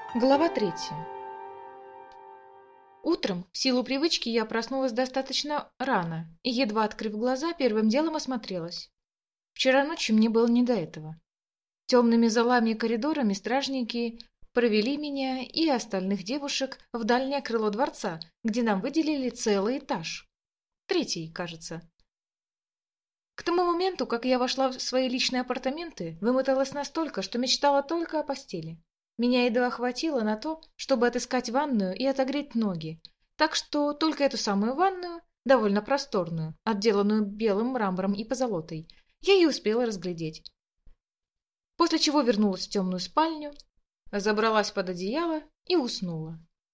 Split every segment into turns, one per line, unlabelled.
Глава 3. Утром, в силу привычки, я проснулась достаточно рано и, едва открыв глаза, первым делом осмотрелась. Вчера ночью мне было не до этого. Темными залами и коридорами стражники провели меня и остальных девушек в дальнее крыло дворца, где нам выделили целый этаж. Третий, кажется. К тому моменту, как я вошла в свои личные апартаменты, вымоталась настолько, что мечтала только о постели. Меня едва хватило на то, чтобы отыскать ванную и отогреть ноги, так что только эту самую ванную, довольно просторную, отделанную белым мрамором и позолотой, я и успела разглядеть. После чего вернулась в темную спальню, забралась под одеяло и уснула.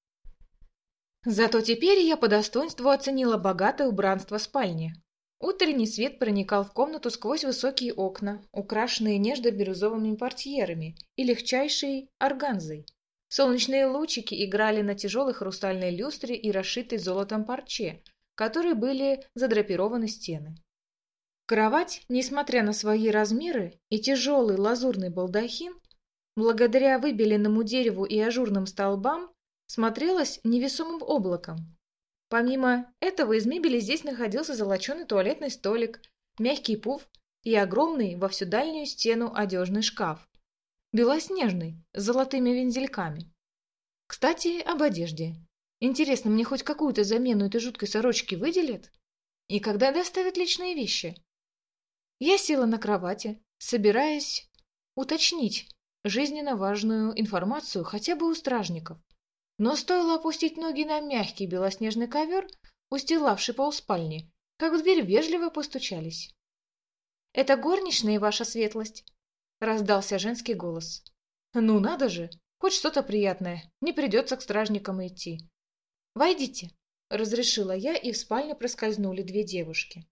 Зато теперь я по достоинству оценила богатое убранство спальни. Утренний свет проникал в комнату сквозь высокие окна, украшенные нежно-бирюзовыми портьерами и легчайшей органзой. Солнечные лучики играли на тяжелой хрустальной люстре и расшитой золотом парче, которой были задрапированы стены. Кровать, несмотря на свои размеры и тяжелый лазурный балдахин, благодаря выбеленному дереву и ажурным столбам, смотрелась невесомым облаком. Помимо этого из мебели здесь находился золоченый туалетный столик, мягкий пуф и огромный во всю дальнюю стену одежный шкаф. Белоснежный, с золотыми вензельками. Кстати, об одежде. Интересно, мне хоть какую-то замену этой жуткой сорочки выделят? И когда доставят личные вещи? Я села на кровати, собираясь уточнить жизненно важную информацию хотя бы у стражников. Но стоило опустить ноги на мягкий белоснежный ковер, устилавший полспальни, как в дверь вежливо постучались. «Это горничная, ваша светлость?» — раздался женский голос. «Ну надо же, хоть что-то приятное, не придется к стражникам идти». «Войдите», — разрешила я, и в спальню проскользнули две девушки.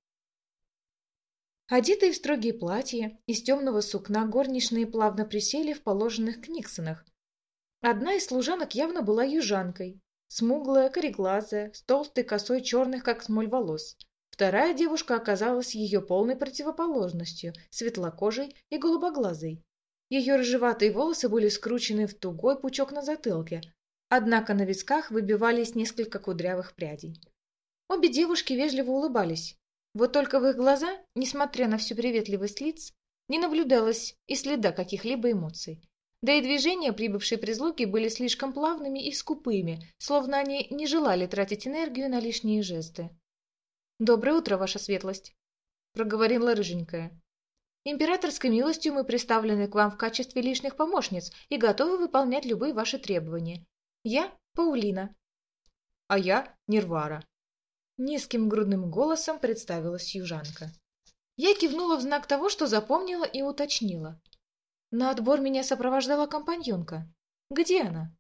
Одетые в строгие платья из темного сукна, горничные плавно присели в положенных книгсонах. Одна из служанок явно была южанкой, смуглая, кореглазая, с толстой косой черных, как смоль, волос. Вторая девушка оказалась ее полной противоположностью, светлокожей и голубоглазой. Ее рыжеватые волосы были скручены в тугой пучок на затылке, однако на висках выбивались несколько кудрявых прядей. Обе девушки вежливо улыбались, вот только в их глаза, несмотря на всю приветливость лиц, не наблюдалось и следа каких-либо эмоций. Да и движения прибывшей прислуги были слишком плавными и скупыми, словно они не желали тратить энергию на лишние жесты. «Доброе утро, ваша светлость», — проговорила рыженькая. «Императорской милостью мы приставлены к вам в качестве лишних помощниц и готовы выполнять любые ваши требования. Я Паулина». «А я Нирвара», — низким грудным голосом представилась южанка. Я кивнула в знак того, что запомнила и уточнила. На отбор меня сопровождала компаньонка. Где она?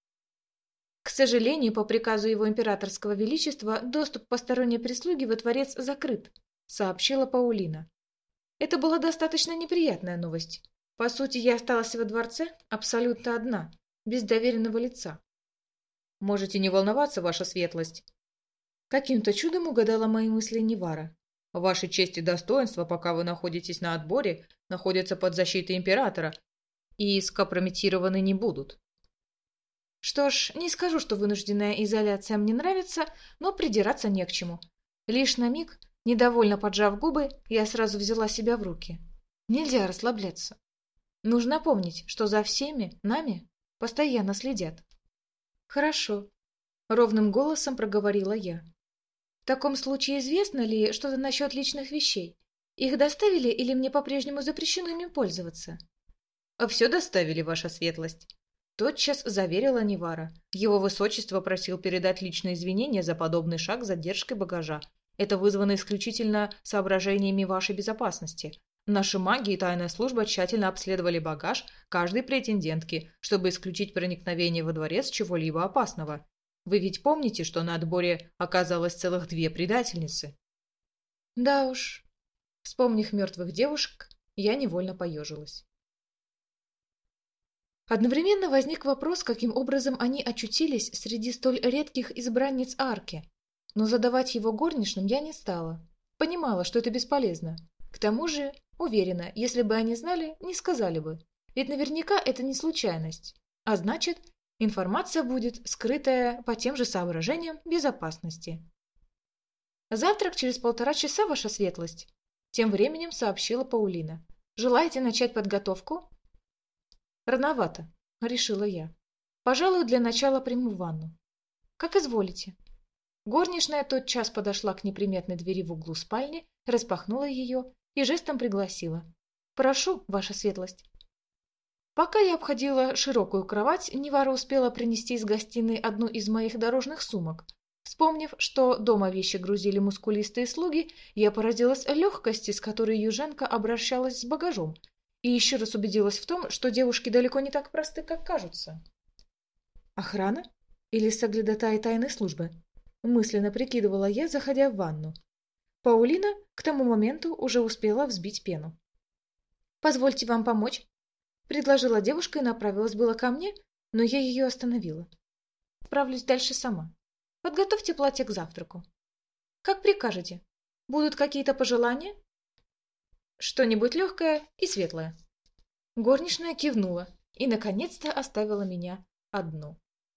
К сожалению, по приказу его императорского величества, доступ посторонней прислуги во дворец закрыт, сообщила Паулина. Это была достаточно неприятная новость. По сути, я осталась во дворце абсолютно одна, без доверенного лица. Можете не волноваться, ваша светлость. Каким-то чудом угадала мои мысли Нивара. Ваша честь и достоинство, пока вы находитесь на отборе, находятся под защитой императора и скомпрометированы не будут. Что ж, не скажу, что вынужденная изоляция мне нравится, но придираться не к чему. Лишь на миг, недовольно поджав губы, я сразу взяла себя в руки. Нельзя расслабляться. Нужно помнить, что за всеми нами постоянно следят. Хорошо, ровным голосом проговорила я. В таком случае известно ли что-то насчет личных вещей? Их доставили или мне по-прежнему запрещено ими пользоваться? Все доставили, ваша светлость. Тотчас заверила Нивара. Его высочество просил передать личные извинения за подобный шаг с задержкой багажа. Это вызвано исключительно соображениями вашей безопасности. Наши маги и тайная служба тщательно обследовали багаж каждой претендентки, чтобы исключить проникновение во дворец чего-либо опасного. Вы ведь помните, что на отборе оказалось целых 2 предательницы? Да уж. Вспомнив мертвых девушек, я невольно поежилась. Одновременно возник вопрос, каким образом они очутились среди столь редких избранниц арки. Но задавать его горничным я не стала. Понимала, что это бесполезно. К тому же, уверена, если бы они знали, не сказали бы. Ведь наверняка это не случайность. А значит, Информация будет скрытая по тем же соображениям безопасности. «Завтрак через 1,5 часа, ваша светлость», — тем временем сообщила Паулина. «Желаете начать подготовку?» «Рановато», — решила я. «Пожалуй, для начала приму ванну». «Как изволите». Горничная тотчас подошла к неприметной двери в углу спальни, распахнула ее и жестом пригласила. «Прошу, ваша светлость». Пока я обходила широкую кровать, Нивара успела принести из гостиной одну из моих дорожных сумок. Вспомнив, что дома вещи грузили мускулистые слуги, я поразилась легкости, с которой южанка обращалась с багажом, и еще раз убедилась в том, что девушки далеко не так просты, как кажутся. «Охрана? Или соглядатай тайной службы?» — мысленно прикидывала я, заходя в ванну. Паулина к тому моменту уже успела взбить пену. «Позвольте вам помочь», — предложила девушка и направилась было ко мне, но я ее остановила. «Справлюсь дальше сама. Подготовьте платье к завтраку». «Как прикажете. Будут какие-то пожелания?» «Что-нибудь легкое и светлое». Горничная кивнула и, наконец-то, оставила меня одну.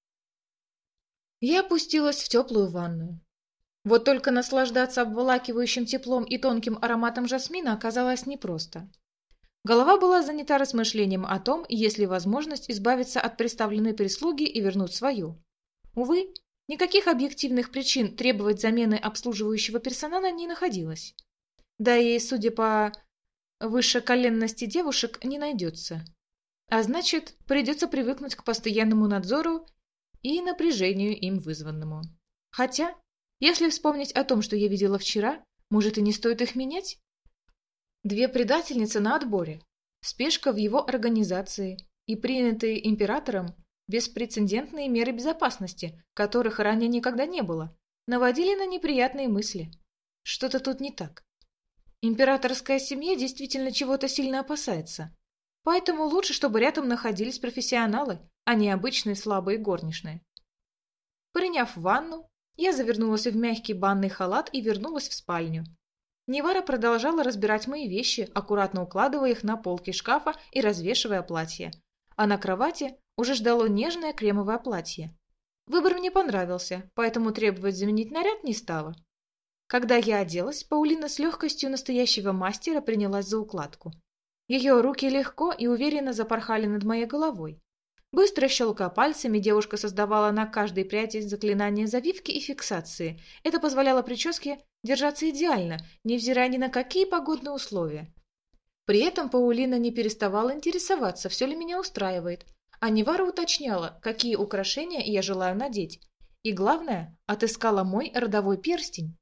Я опустилась в теплую ванную. Вот только наслаждаться обволакивающим теплом и тонким ароматом жасмина оказалось непросто. Голова была занята размышлением о том, есть ли возможность избавиться от представленной прислуги и вернуть свою. Увы, никаких объективных причин требовать замены обслуживающего персонала не находилось. Да и, судя по высшеколенности девушек, не найдется. А значит, придется привыкнуть к постоянному надзору и напряжению им вызванному. Хотя, если вспомнить о том, что я видела вчера, может и не стоит их менять? 2 предательницы на отборе, спешка в его организации и принятые императором беспрецедентные меры безопасности, которых ранее никогда не было, наводили на неприятные мысли. Что-то тут не так. Императорская семья действительно чего-то сильно опасается. Поэтому лучше, чтобы рядом находились профессионалы, а не обычные слабые горничные. Приняв ванну, я завернулась в мягкий банный халат и вернулась в спальню. Нивара продолжала разбирать мои вещи, аккуратно укладывая их на полки шкафа и развешивая платье. А на кровати уже ждало нежное кремовое платье. Выбор мне понравился, поэтому требовать заменить наряд не стала. Когда я оделась, Паулина с легкостью настоящего мастера принялась за укладку. Ее руки легко и уверенно запорхали над моей головой. Быстро щелкая пальцами, девушка создавала на каждой пряди заклинания завивки и фиксации. Это позволяло прическе держаться идеально, невзирая ни на какие погодные условия. При этом Паулина не переставала интересоваться, все ли меня устраивает, а Нивара уточняла, какие украшения я желаю надеть. И главное, отыскала мой родовой перстень.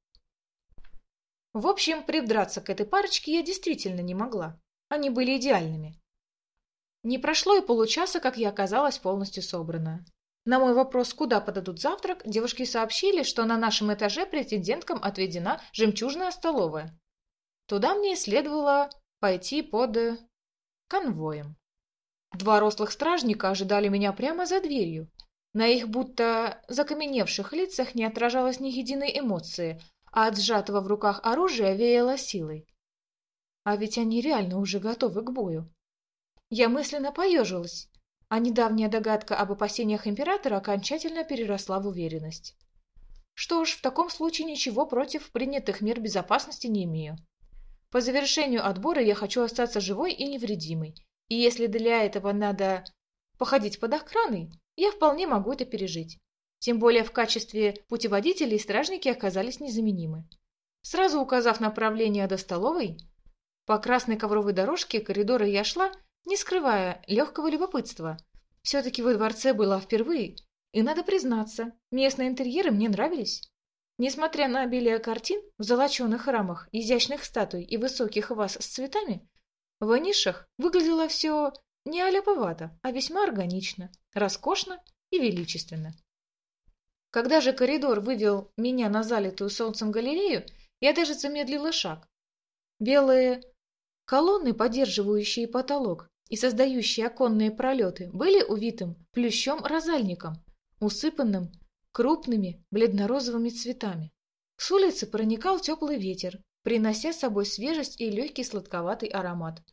В общем, придраться к этой парочке я действительно не могла. Они были идеальными. Не прошло и получаса, как я оказалась полностью собрана. На мой вопрос, куда подадут завтрак, девушки сообщили, что на нашем этаже претенденткам отведена жемчужная столовая. Туда мне следовало пойти под конвоем. 2 рослых стражника ожидали меня прямо за дверью. На их будто закаменевших лицах не отражалось ни единой эмоции, а от сжатого в руках оружия веяло силой. А ведь они реально уже готовы к бою. Я мысленно поежилась, а недавняя догадка об опасениях императора окончательно переросла в уверенность. Что ж, в таком случае ничего против принятых мер безопасности не имею. По завершению отбора я хочу остаться живой и невредимой, и если для этого надо походить под охраной, я вполне могу это пережить. Тем более в качестве путеводителей стражники оказались незаменимы. Сразу указав направление до столовой, по красной ковровой дорожке коридора я шла, не скрывая легкого любопытства. Все-таки во дворце была впервые, и, надо признаться, местные интерьеры мне нравились. Несмотря на обилие картин в золоченых рамах, изящных статуй и высоких ваз с цветами, в нишах выглядело все не аляповато, а весьма органично, роскошно и величественно. Когда же коридор вывел меня на залитую солнцем галерею, я даже замедлила шаг. Белые колонны, поддерживающие потолок и создающие оконные пролеты, были увитым плющом-розальником, усыпанным крупными бледно-розовыми цветами. С улицы проникал теплый ветер, принося с собой свежесть и легкий сладковатый аромат.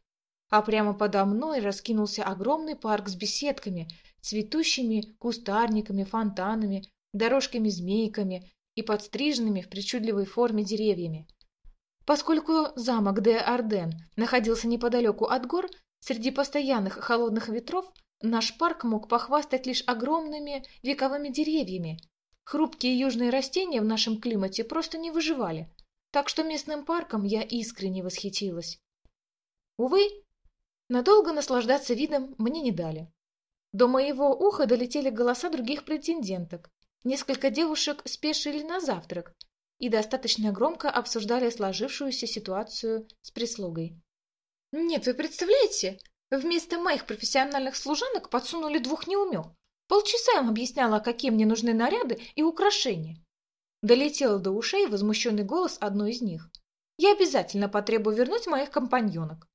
а прямо подо мной раскинулся огромный парк с беседками, цветущими кустарниками, фонтанами, дорожками-змейками и подстриженными в причудливой форме деревьями. Поскольку замок де Арден находился неподалеку от гор, среди постоянных холодных ветров наш парк мог похвастать лишь огромными вековыми деревьями. Хрупкие южные растения в нашем климате просто не выживали, так что местным парком я искренне восхитилась. Увы, надолго наслаждаться видом мне не дали. До моего уха долетели голоса других претенденток. Несколько девушек спешили на завтрак и достаточно громко обсуждали сложившуюся ситуацию с прислугой. Нет, вы представляете, вместо моих профессиональных служанок подсунули двух неумех. Полчаса им объясняла, какие мне нужны наряды и украшения. Долетел до ушей возмущенный голос одной из них. Я обязательно потребую вернуть моих компаньонок.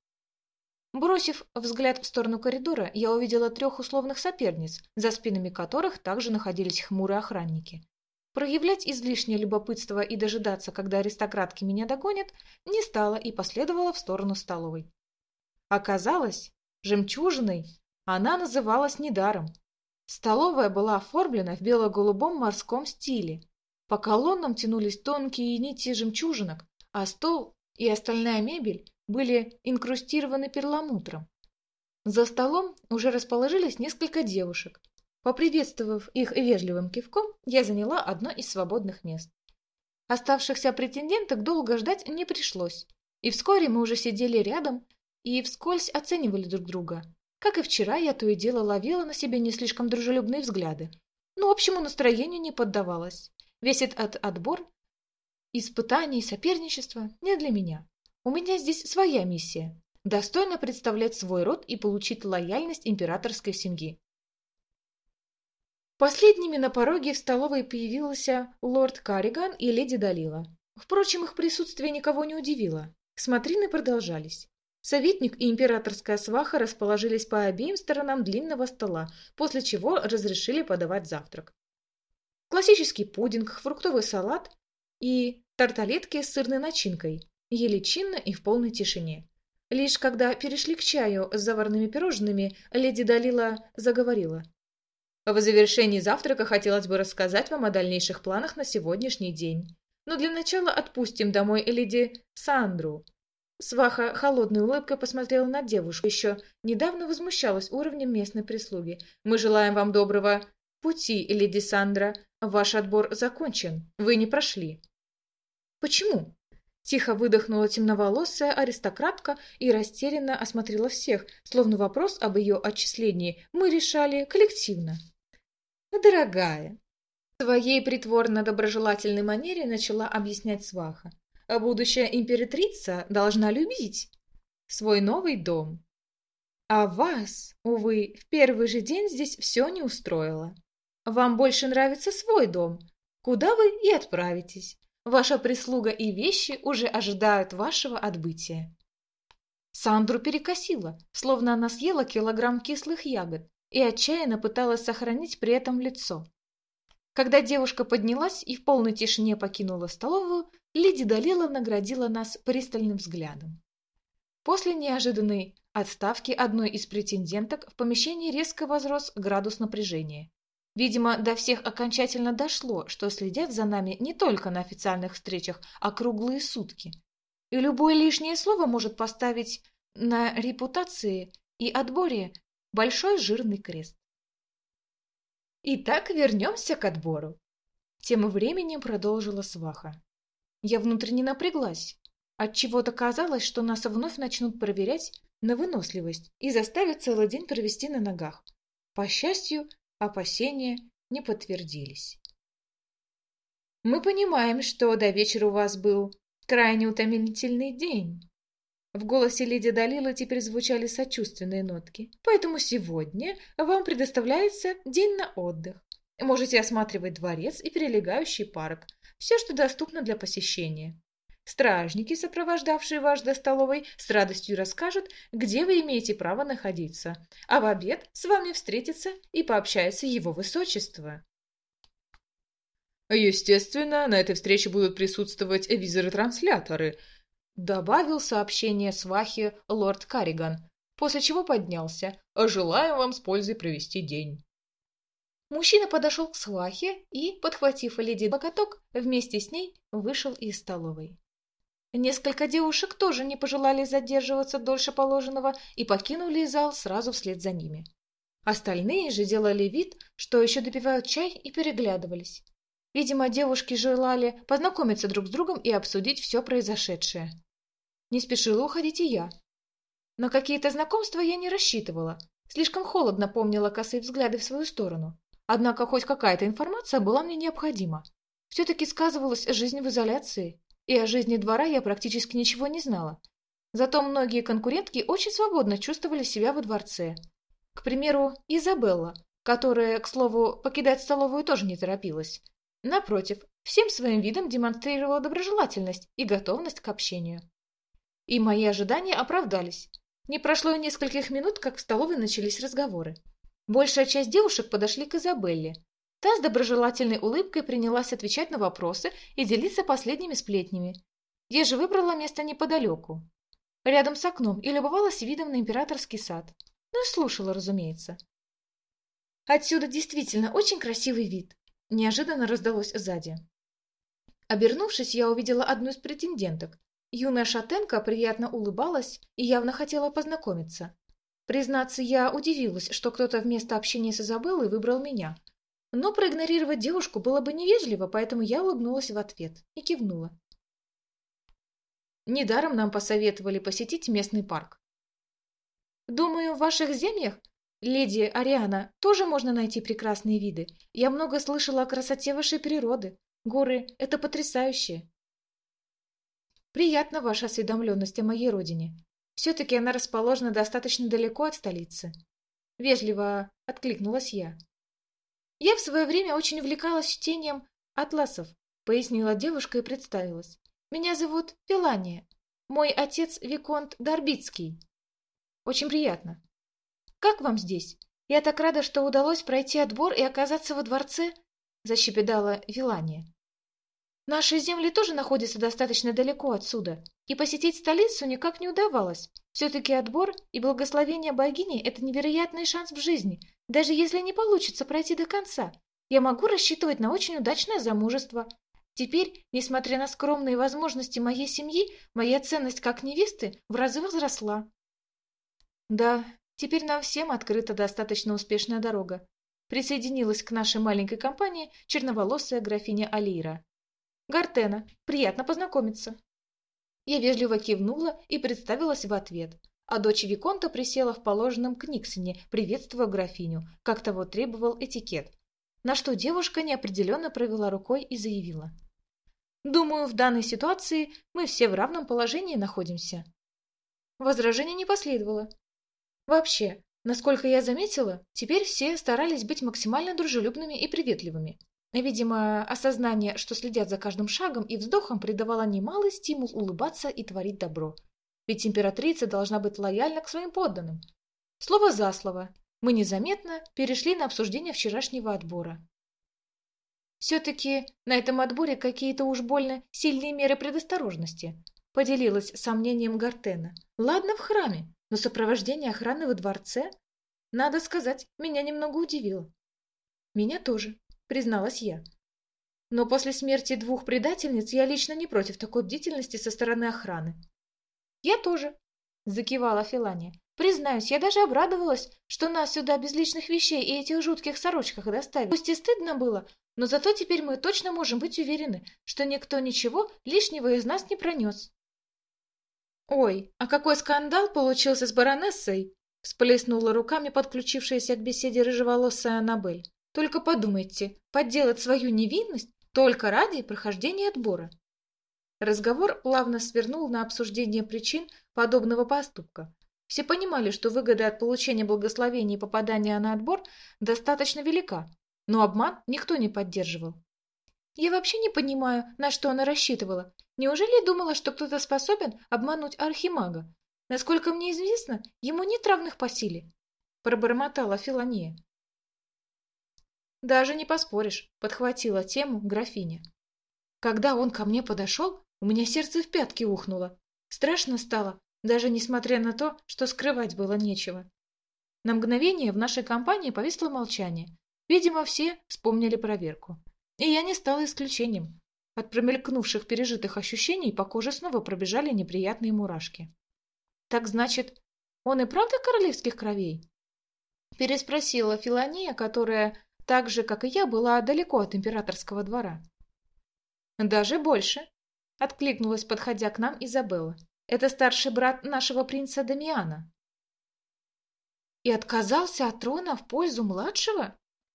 Бросив взгляд в сторону коридора, я увидела 3 условных соперниц, за спинами которых также находились хмурые охранники. Проявлять излишнее любопытство и дожидаться, когда аристократки меня догонят, не стала и последовала в сторону столовой. Оказалось, жемчужиной она называлась недаром. Столовая была оформлена в бело-голубом морском стиле. По колоннам тянулись тонкие нити жемчужинок, а стол и остальная мебель были инкрустированы перламутром. За столом уже расположились несколько девушек. Поприветствовав их вежливым кивком, я заняла одно из свободных мест. Оставшихся претенденток долго ждать не пришлось, и вскоре мы уже сидели рядом и вскользь оценивали друг друга. Как и вчера, я то и дело ловила на себе не слишком дружелюбные взгляды, но общему настроению не поддавалась. Весь этот отбор, испытания и соперничество не для меня. У меня здесь своя миссия – достойно представлять свой род и получить лояльность императорской семьи. Последними на пороге в столовой появился лорд Карриган и леди Далила. Впрочем, их присутствие никого не удивило. Смотрины продолжались. Советник и императорская сваха расположились по обеим сторонам длинного стола, после чего разрешили подавать завтрак. Классический пудинг, фруктовый салат и тарталетки с сырной начинкой ели чинно и в полной тишине. Лишь когда перешли к чаю с заварными пирожными, леди Далила заговорила. В завершении завтрака хотелось бы рассказать вам о дальнейших планах на сегодняшний день. Но для начала отпустим домой леди Сандру. Сваха холодной улыбкой посмотрела на девушку. Еще недавно возмущалась уровнем местной прислуги. Мы желаем вам доброго пути, леди Сандра. Ваш отбор закончен. Вы не прошли. Почему? Тихо выдохнула темноволосая аристократка и растерянно осмотрела всех, словно вопрос об ее отчислении мы решали коллективно. «Дорогая», в своей притворно-доброжелательной манере начала объяснять сваха, будущая императрица должна любить свой новый дом. А вас, увы, в первый же день здесь все не устроило. Вам больше нравится свой дом, куда вы и отправитесь. Ваша прислуга и вещи уже ожидают вашего отбытия. Сандру перекосило, словно она съела килограмм кислых ягод и отчаянно пыталась сохранить при этом лицо. Когда девушка поднялась и в полной тишине покинула столовую, леди Далила наградила нас пристальным взглядом. После неожиданной отставки одной из претенденток в помещении резко возрос градус напряжения. Видимо, до всех окончательно дошло, что следят за нами не только на официальных встречах, а круглые сутки. И любое лишнее слово может поставить на репутации и отборе большой жирный крест. Итак, вернемся к отбору. Тем временем продолжила сваха. Я внутренне напряглась. Отчего-то казалось, что нас вновь начнут проверять на выносливость и заставят целый день провести на ногах. По счастью, опасения не подтвердились. Мы понимаем, что до вечера у вас был крайне утомительный день. В голосе леди Далилы теперь звучали сочувственные нотки. Поэтому сегодня вам предоставляется день на отдых. Можете осматривать дворец и прилегающий парк. Все, что доступно для посещения. Стражники, сопровождавшие вас до столовой, с радостью расскажут, где вы имеете право находиться. А в обед с вами встретится и пообщается его высочество. Естественно, на этой встрече будут присутствовать визоры-трансляторы, добавил сообщение свахи лорд Карриган. после чего поднялся. «Желаем вам с пользой провести день». Мужчина подошел к свахе и, подхватив леди локоток, вместе с ней вышел из столовой. Несколько девушек тоже не пожелали задерживаться дольше положенного и покинули зал сразу вслед за ними. Остальные же делали вид, что еще допивают чай и переглядывались. Видимо, девушки желали познакомиться друг с другом и обсудить все произошедшее. Не спешила уходить и я. На какие-то знакомства я не рассчитывала. Слишком холодно помнила косые взгляды в свою сторону. Однако хоть какая-то информация была мне необходима. Все-таки сказывалась жизнь в изоляции, и о жизни двора я практически ничего не знала. Зато многие конкурентки очень свободно чувствовали себя во дворце. К примеру, Изабелла, которая, к слову, покидать столовую тоже не торопилась. Напротив, всем своим видом демонстрировала доброжелательность и готовность к общению. И мои ожидания оправдались. Не прошло и нескольких минут, как в столовой начались разговоры. Большая часть девушек подошли к Изабелле. Та с доброжелательной улыбкой принялась отвечать на вопросы и делиться последними сплетнями. Я же выбрала место неподалеку, рядом с окном, и любовалась видом на императорский сад. Ну и слушала, разумеется. Отсюда действительно очень красивый вид. Неожиданно раздалось сзади. Обернувшись, я увидела одну из претенденток. Юная шатенка приятно улыбалась и явно хотела познакомиться. Признаться, я удивилась, что кто-то вместо общения с Изабеллой выбрал меня. Но проигнорировать девушку было бы невежливо, поэтому я улыбнулась в ответ и кивнула. Недаром нам посоветовали посетить местный парк. Думаю, в ваших землях, леди Ариана, тоже можно найти прекрасные виды. Я много слышала о красоте вашей природы. Горы — это потрясающе. Приятна ваша осведомленность о моей родине. Все-таки она расположена достаточно далеко от столицы. Вежливо откликнулась я. Я в свое время очень увлекалась чтением атласов, пояснила девушка и представилась. Меня зовут Фелания. Мой отец Виконт Дарбицкий. Очень приятно. Как вам здесь? Я так рада, что удалось пройти отбор и оказаться во дворце, защебетала Фелания. Наши земли тоже находятся достаточно далеко отсюда, и посетить столицу никак не удавалось. Все-таки отбор и благословение богини – это невероятный шанс в жизни. Даже если не получится пройти до конца, я могу рассчитывать на очень удачное замужество. Теперь, несмотря на скромные возможности моей семьи, моя ценность как невесты в разы возросла. Да, теперь нам всем открыта достаточно успешная дорога. Присоединилась к нашей маленькой компании черноволосая графиня Алира. Гартена, приятно познакомиться. Я вежливо кивнула и представилась в ответ, а дочь Виконта присела в положенном книгсоне, приветствуя графиню, как того требовал этикет, на что девушка неопределенно провела рукой и заявила. «Думаю, в данной ситуации мы все в равном положении находимся». Возражений не последовало. Вообще, насколько я заметила, теперь все старались быть максимально дружелюбными и приветливыми. Видимо, осознание, что следят за каждым шагом и вздохом, придавало немалый стимул улыбаться и творить добро. Ведь императрица должна быть лояльна к своим подданным. Слово за слово, мы незаметно перешли на обсуждение вчерашнего отбора. Все-таки на этом отборе какие-то уж больно сильные меры предосторожности, поделилась сомнением Гартена. Ладно в храме, но сопровождение охраны во дворце, надо сказать, меня немного удивило. Меня тоже, призналась я. Но после смерти 2 предательниц я лично не против такой бдительности со стороны охраны. Я тоже, закивала Фелания. Признаюсь, я даже обрадовалась, что нас сюда без личных вещей и этих жутких сорочках доставили. Пусть и стыдно было, но зато теперь мы точно можем быть уверены, что никто ничего лишнего из нас не пронес. Ой, а какой скандал получился с баронессой! Всплеснула руками подключившаяся к беседе рыжеволосая Аннабель. Только подумайте, подделать свою невинность только ради прохождения отбора. Разговор плавно свернул на обсуждение причин подобного поступка. Все понимали, что выгода от получения благословения и попадания на отбор достаточно велика, но обман никто не поддерживал. Я вообще не понимаю, на что она рассчитывала. Неужели думала, что кто-то способен обмануть архимага? Насколько мне известно, ему нет равных по силе, пробормотала Фелания. Даже не поспоришь, подхватила тему графиня. Когда он ко мне подошел, у меня сердце в пятки ухнуло. Страшно стало, даже несмотря на то, что скрывать было нечего. На мгновение в нашей компании повисло молчание. Видимо, все вспомнили проверку. И я не стала исключением. От промелькнувших пережитых ощущений по коже снова пробежали неприятные мурашки. «Так значит, он и правда королевских кровей?» Переспросила Филония, которая, так же, как и я, была далеко от императорского двора. «Даже больше», — откликнулась, подходя к нам, Изабелла. «Это старший брат нашего принца Дамиана». «И отказался от трона в пользу младшего?»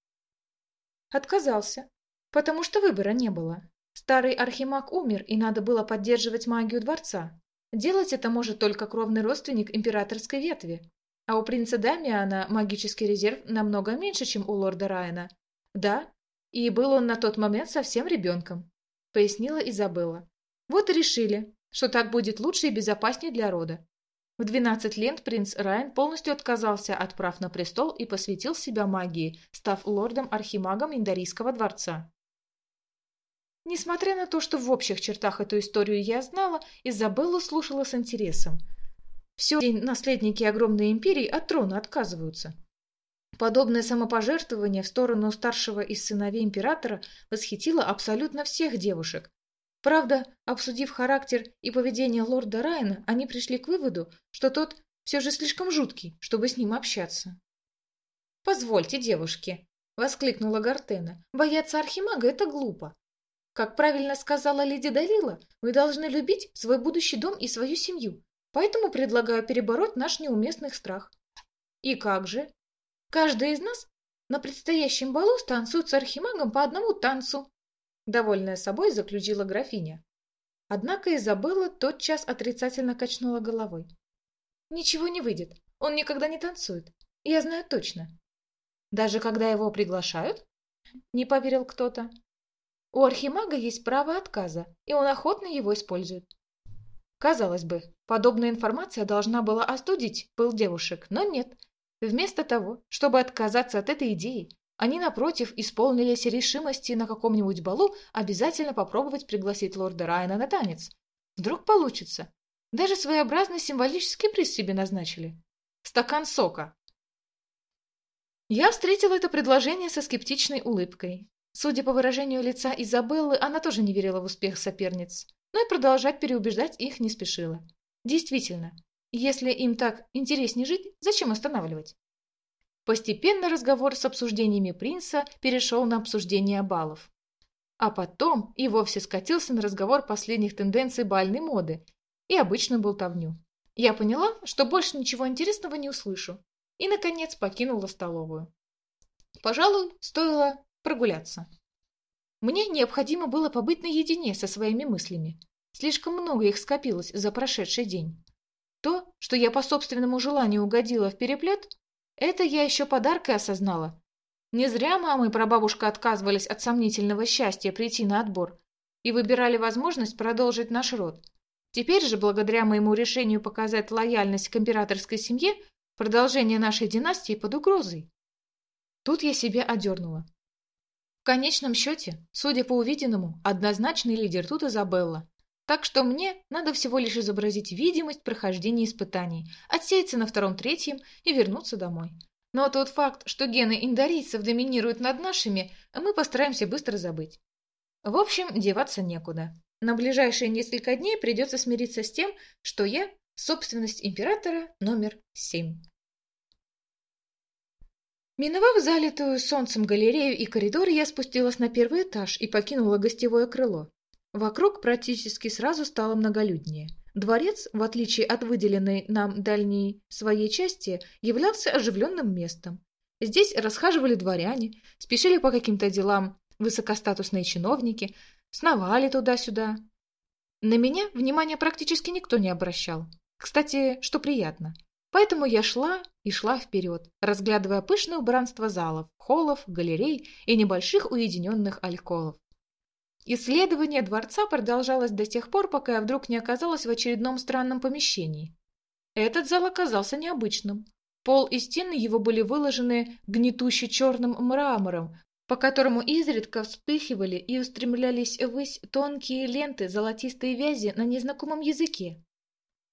«Отказался, потому что выбора не было. Старый архимаг умер, и надо было поддерживать магию дворца. Делать это может только кровный родственник императорской ветви. А у принца Дамиана магический резерв намного меньше, чем у лорда Райана. Да, и был он на тот момент совсем ребенком», — пояснила Изабелла. «Вот и решили, что так будет лучше и безопаснее для рода. В 12 лет принц Райан полностью отказался от прав на престол и посвятил себя магии, став лордом-архимагом Индарийского дворца». Несмотря на то, что в общих чертах эту историю я знала, Изабелла слушала с интересом. Все наследники огромной империи от трона отказываются. Подобное самопожертвование в сторону старшего из сыновей императора восхитило абсолютно всех девушек. Правда, обсудив характер и поведение лорда Райана, они пришли к выводу, что тот все же слишком жуткий, чтобы с ним общаться. «Позвольте, девушки!» — воскликнула Гартена. «Бояться архимага — это глупо. Как правильно сказала леди Далила, вы должны любить свой будущий дом и свою семью, поэтому предлагаю перебороть наш неуместный страх». «И как же?» «Каждый из нас на предстоящем балу станцует с архимагом по одному танцу», — довольная собой заключила графиня. Однако Изабелла тотчас отрицательно качнула головой. «Ничего не выйдет, он никогда не танцует, я знаю точно». «Даже когда его приглашают?» — не поверил кто-то. «У архимага есть право отказа, и он охотно его использует». Казалось бы, подобная информация должна была остудить пыл девушек, но нет. Вместо того, чтобы отказаться от этой идеи, они, напротив, исполнились решимости на каком-нибудь балу обязательно попробовать пригласить лорда Райана на танец. Вдруг получится. Даже своеобразный символический приз себе назначили. Стакан сока. Я встретила это предложение со скептичной улыбкой. Судя по выражению лица Изабеллы, она тоже не верила в успех соперниц, но и продолжать переубеждать их не спешила. Действительно, если им так интереснее жить, зачем останавливать? Постепенно разговор с обсуждениями принца перешел на обсуждение баллов. А потом и вовсе скатился на разговор последних тенденций бальной моды и обычную болтовню. Я поняла, что больше ничего интересного не услышу, и, наконец, покинула столовую. Пожалуй, стоило прогуляться. Мне необходимо было побыть наедине со своими мыслями. Слишком много их скопилось за прошедший день. То, что я по собственному желанию угодила в переплет, это я еще подаркой осознала. Не зря мама и прабабушка отказывались от сомнительного счастья прийти на отбор и выбирали возможность продолжить наш род. Теперь же, благодаря моему решению показать лояльность к императорской семье, продолжение нашей династии под угрозой. Тут я себя одернула. В конечном счете, судя по увиденному, однозначный лидер тут Изабелла. Так что мне надо всего лишь изобразить видимость прохождения испытаний, отсеяться на втором-третьем и вернуться домой. Но тот факт, что гены индарийцев доминируют над нашими, мы постараемся быстро забыть. В общем, деваться некуда. На ближайшие несколько дней придется смириться с тем, что я – собственность императора номер 7. Миновав залитую солнцем галерею и коридор, я спустилась на первый этаж и покинула гостевое крыло. Вокруг практически сразу стало многолюднее. Дворец, в отличие от выделенной нам дальней своей части, являлся оживленным местом. Здесь расхаживали дворяне, спешили по каким-то делам высокостатусные чиновники, сновали туда-сюда. На меня внимания практически никто не обращал. Кстати, что приятно. Поэтому я шла и шла вперед, разглядывая пышное убранство залов, холлов, галерей и небольших уединенных альколов. Исследование дворца продолжалось до тех пор, пока я вдруг не оказалась в очередном странном помещении. Этот зал оказался необычным. Пол и стены его были выложены гнетуще черным мрамором, по которому изредка вспыхивали и устремлялись ввысь тонкие ленты золотистой вязи на незнакомом языке.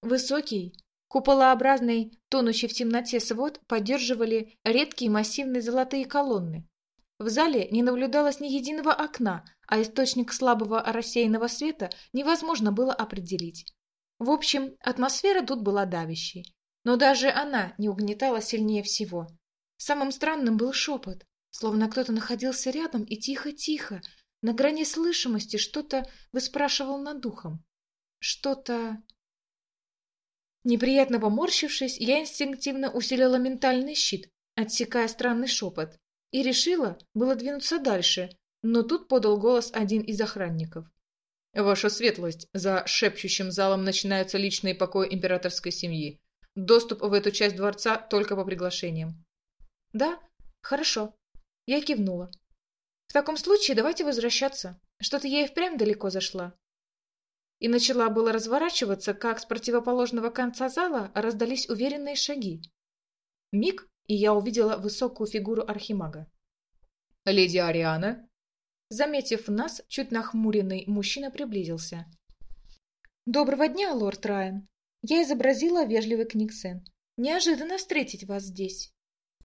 Высокий, куполообразный, тонущий в темноте свод поддерживали редкие массивные золотые колонны. В зале не наблюдалось ни единого окна, а источник слабого рассеянного света невозможно было определить. В общем, атмосфера тут была давящей. Но даже она не угнетала сильнее всего. Самым странным был шепот, словно кто-то находился рядом и тихо-тихо, на грани слышимости, что-то выспрашивал над духом. Что-то... Неприятно поморщившись, я инстинктивно усилила ментальный щит, отсекая странный шепот, и решила было двинуться дальше, но тут подал голос один из охранников. «Ваша светлость, за шепчущим залом начинаются личные покои императорской семьи. Доступ в эту часть дворца только по приглашениям». «Да, хорошо». Я кивнула. «В таком случае давайте возвращаться. Что-то я и впрямь далеко зашла». И начала было разворачиваться, как с противоположного конца зала раздались уверенные шаги. Миг, и я увидела высокую фигуру архимага. «Леди Ариана?» Заметив нас, чуть нахмуренный мужчина приблизился. «Доброго дня, лорд Райан!» Я изобразила вежливый книгсен. «Неожиданно встретить вас здесь!»